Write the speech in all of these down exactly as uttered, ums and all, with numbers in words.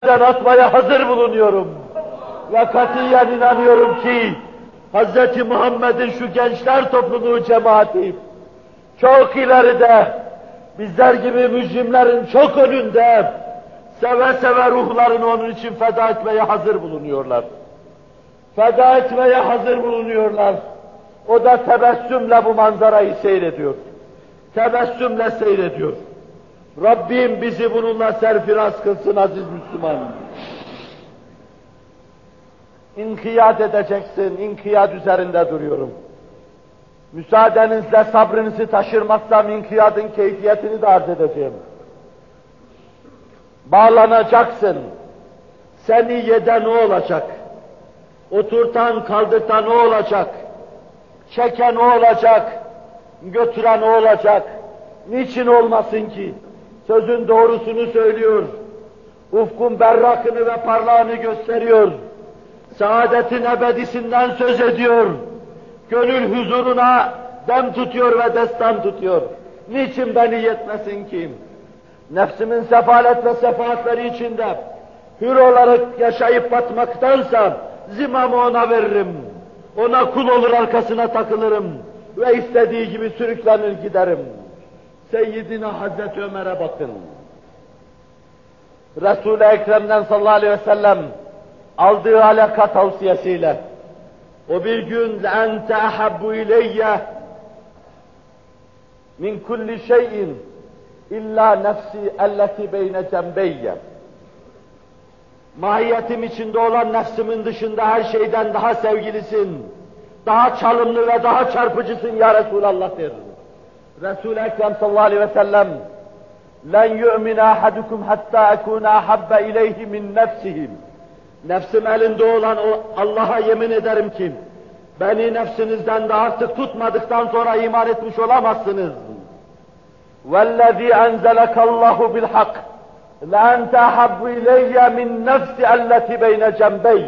atmaya hazır bulunuyorum. Ve katiyen inanıyorum ki Hz. Muhammed'in şu gençler topluluğu cemaati çok ileride, bizler gibi mücrimlerin çok önünde seve seve ruhlarını onun için feda etmeye hazır bulunuyorlar. Feda etmeye hazır bulunuyorlar. O da tebessümle bu manzarayı seyrediyor. Tebessümle seyrediyor. Rabbim bizi bununla serfiraz kılsın aziz Müslüman. İnkiyat edeceksin, inkiyat üzerinde duruyorum. Müsaadenizle sabrınızı taşırmazsam inkiyatın keyfiyetini de arz edeceğim. Bağlanacaksın. Seni yeden o olacak. Oturtan, kaldırtan o olacak. Çeken o olacak. Götüren o olacak. Niçin olmasın ki? Sözün doğrusunu söylüyor. Ufkun berrakını ve parlağını gösteriyor. Saadetin ebedisinden söz ediyor. Gönül huzuruna dem tutuyor ve destan tutuyor. Niçin beni yetmesin ki? Nefsimin sefalet ve sefaatleri içinde hür olarak yaşayıp batmaktansa zimamı ona veririm. Ona kul olur, arkasına takılırım ve istediği gibi sürüklenir giderim. Seyyidina Hazreti Ömer'e bakın. Resul-i Ekrem'den sallallahu aleyhi ve sellem aldığı alaka tavsiyesiyle o bir gün ente ahabbu ileyye min kulli şeyin illa nefsi elleti beyne cembeyye. Mahiyetim içinde olan nefsimin dışında her şeyden daha sevgilisin, daha çalımlı ve daha çarpıcısın ya Resulallah der. Resul-i Ekrem sallallahu aleyhi ve sellem لَنْ يُؤْمِنَ أَحَدُكُمْ حَتَّى أَكُونَ أَحَبَّ إِلَيْهِ مِنْ نَفْسِهِ. Nefsim elinde olan o Allah'a yemin ederim ki beni nefsinizden daha sık tutmadıktan sonra iman etmiş olamazsınız. وَالَّذ۪ي أَنْزَلَكَ اللّٰهُ بِالْحَقِّ لَاَنْتَ أَحَبُّ إِلَيَّ مِنْ نَفْسِ اَلَّتِ بَيْنَ جَنْبَيْهِ.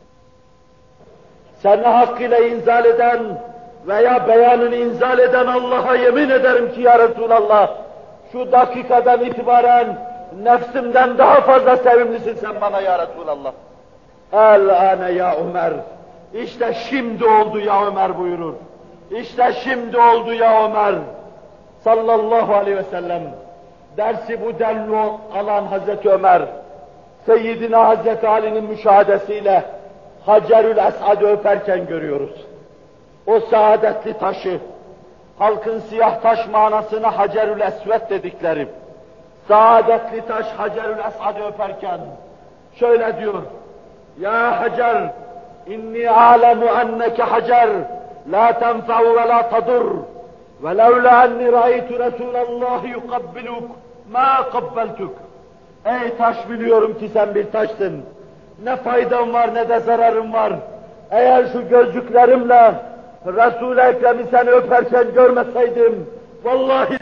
Seni hakkıyla inzal eden veya beyanını inzal eden Allah'a yemin ederim ki ya Resulallah, şu dakikadan itibaren nefsimden daha fazla sevimlisin sen bana ya Resulallah. El-âne ya Ömer. İşte şimdi oldu ya Ömer buyurur. İşte şimdi oldu ya Ömer. Sallallahu aleyhi ve sellem. Dersi bu denli alan Hazreti Ömer, Seyyidina Hazreti Ali'nin müşahadesiyle Hacerül Esad'ı öperken görüyoruz. O saadetli taşı, halkın siyah taş manasına Hacerül Esved dedikleri, saadetli taş Hacerül Esad'ı öperken şöyle diyor: Ya Hacer, inni a'lemu enneke Hacer, la tenfa'u ve la tadur, ve levla enni ra'aytu Resulallahi yukabbiluk, ma kabbeltuk. Ey taş, biliyorum ki sen bir taşsın. Ne faydan var ne de zararın var. Eğer şu gözlüklerimle Resul-i Ekrem'i seni öperken görmeseydim, vallahi